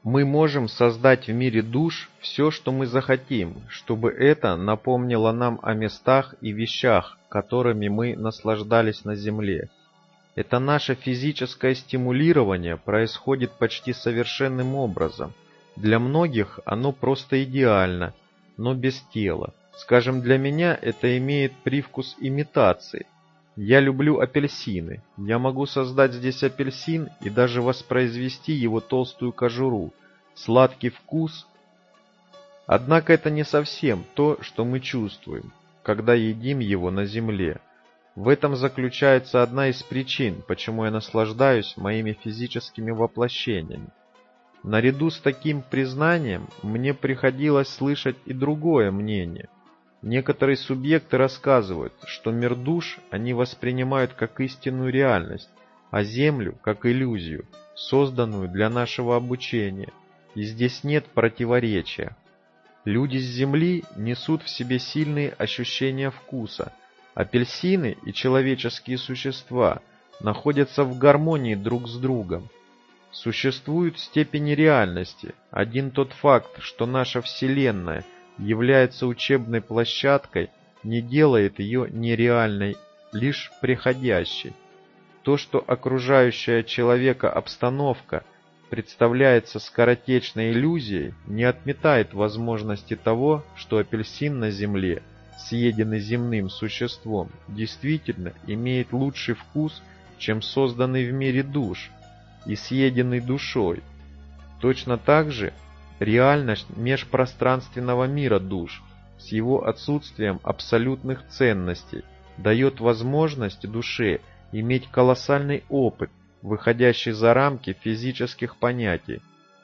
Мы можем создать в мире душ все, что мы захотим, чтобы это напомнило нам о местах и вещах, которыми мы наслаждались на Земле. Это наше физическое стимулирование происходит почти совершенным образом. Для многих оно просто идеально, но без тела. Скажем, для меня это имеет привкус имитации. Я люблю апельсины. Я могу создать здесь апельсин и даже воспроизвести его толстую кожуру, сладкий вкус. Однако это не совсем то, что мы чувствуем, когда едим его на земле. В этом заключается одна из причин, почему я наслаждаюсь моими физическими воплощениями. Наряду с таким признанием мне приходилось слышать и другое мнение. Некоторые субъекты рассказывают, что мир душ они воспринимают как истинную реальность, а Землю как иллюзию, созданную для нашего обучения, и здесь нет противоречия. Люди с Земли несут в себе сильные ощущения вкуса. Апельсины и человеческие существа находятся в гармонии друг с другом. Существуют степени реальности. Один тот факт, что наша Вселенная является учебной площадкой, не делает ее нереальной, лишь приходящей. То, что окружающая человека обстановка представляется скоротечной иллюзией, не отметает возможности того, что апельсин на земле, съеденный земным существом, действительно имеет лучший вкус, чем созданный в мире душ и съеденный душой. Точно так же реальность межпространственного мира душ с его отсутствием абсолютных ценностей дает возможность душе иметь колоссальный опыт, выходящий за рамки физических понятий.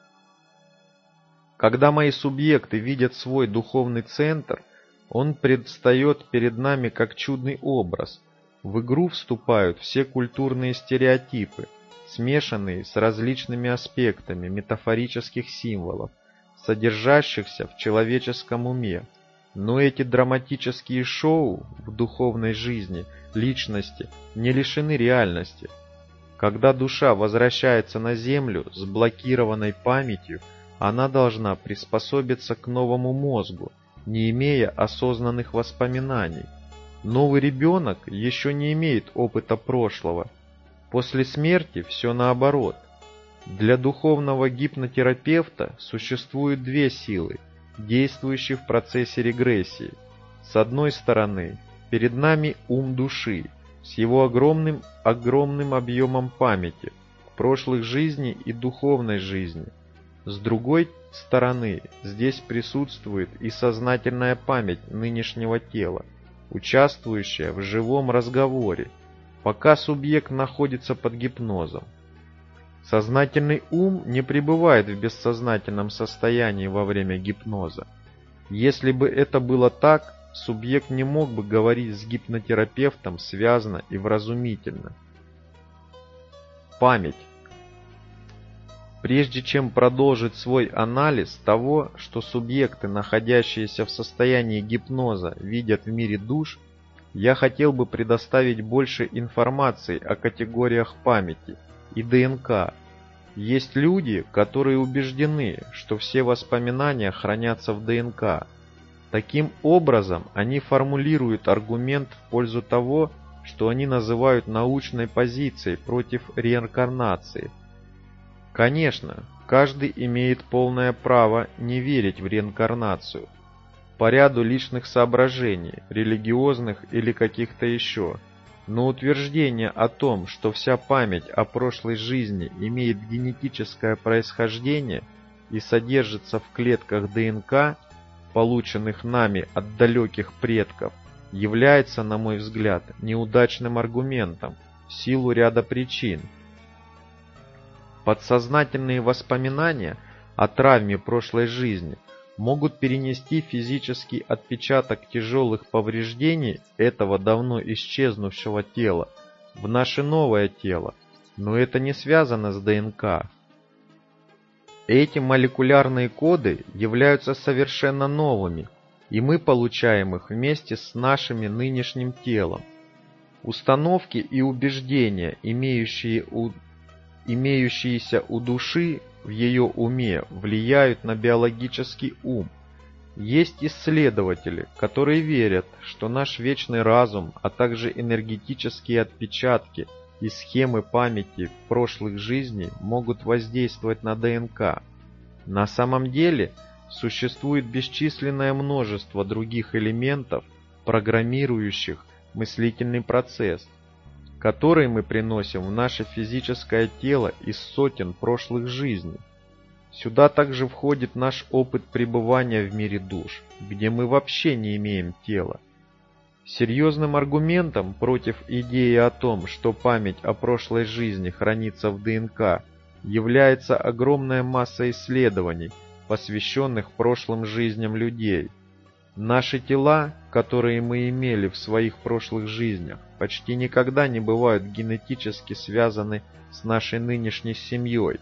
Когда мои субъекты видят свой духовный центр, он предстает перед нами как чудный образ. В игру вступают все культурные стереотипы, смешанные с различными аспектами метафорических символов, содержащихся в человеческом уме. Но эти драматические шоу в духовной жизни личности не лишены реальности. Когда душа возвращается на Землю с блокированной памятью, она должна приспособиться к новому мозгу, не имея осознанных воспоминаний. Новый ребенок еще не имеет опыта прошлого. После смерти все наоборот. Для духовного гипнотерапевта существуют две силы, действующие в процессе регрессии. С одной стороны, перед нами ум души, с его огромным объемом памяти, прошлых жизней и духовной жизни. С другой стороны, здесь присутствует и сознательная память нынешнего тела, участвующая в живом разговоре, пока субъект находится под гипнозом. Сознательный ум не пребывает в бессознательном состоянии во время гипноза. Если бы это было так, субъект не мог бы говорить с гипнотерапевтом связно и вразумительно. Память. Прежде чем продолжить свой анализ того, что субъекты, находящиеся в состоянии гипноза, видят в мире душ, я хотел бы предоставить больше информации о категориях памяти и ДНК. Есть люди, которые убеждены, что все воспоминания хранятся в ДНК. Таким образом, они формулируют аргумент в пользу того, что они называют научной позицией против реинкарнации. Конечно, каждый имеет полное право не верить в реинкарнацию по ряду личных соображений, религиозных или каких-то еще. Но утверждение о том, что вся память о прошлой жизни имеет генетическое происхождение и содержится в клетках ДНК, полученных нами от далеких предков, является, на мой взгляд, неудачным аргументом в силу ряда причин. Подсознательные воспоминания о травме прошлой жизни могут перенести физический отпечаток тяжелых повреждений этого давно исчезнувшего тела в наше новое тело, но это не связано с ДНК. Эти молекулярные коды являются совершенно новыми, и мы получаем их вместе с нашим нынешним телом. Установки и убеждения, имеющиеся у души в ее уме влияют на биологический ум. Есть исследователи, которые верят, что наш вечный разум, а также энергетические отпечатки и схемы памяти прошлых жизней могут воздействовать на ДНК. На самом деле, существует бесчисленное множество других элементов, программирующих мыслительный процесс, который мы приносим в наше физическое тело из сотен прошлых жизней. Сюда также входит наш опыт пребывания в мире душ, где мы вообще не имеем тела. Серьезным аргументом против идеи о том, что память о прошлой жизни хранится в ДНК, является огромная масса исследований, посвященных прошлым жизням людей. Наши тела, которые мы имели в своих прошлых жизнях, почти никогда не бывают генетически связаны с нашей нынешней семьей.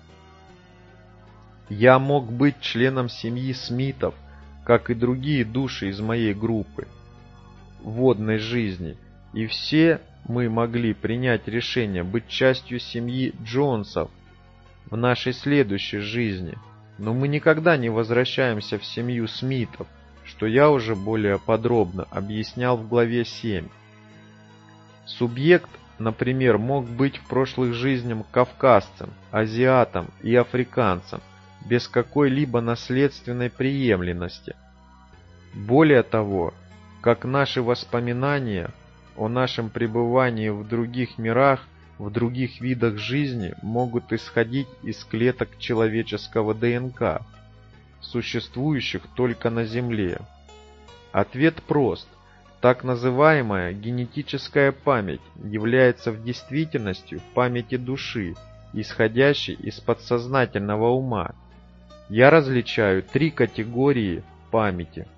Я мог быть членом семьи Смитов, как и другие души из моей группы водной жизни, и все мы могли принять решение быть частью семьи Джонсов в нашей следующей жизни, но мы никогда не возвращаемся в семью Смитов, что я уже более подробно объяснял в главе 7. Субъект, например, мог быть в прошлых жизнях кавказцем, азиатом и африканцем, без какой-либо наследственной преемственности. Более того, как наши воспоминания о нашем пребывании в других мирах, в других видах жизни могут исходить из клеток человеческого ДНК, существующих только на Земле. Ответ прост. Так называемая генетическая память является в действительности памятью души, исходящей из подсознательного ума. Я различаю три категории памяти.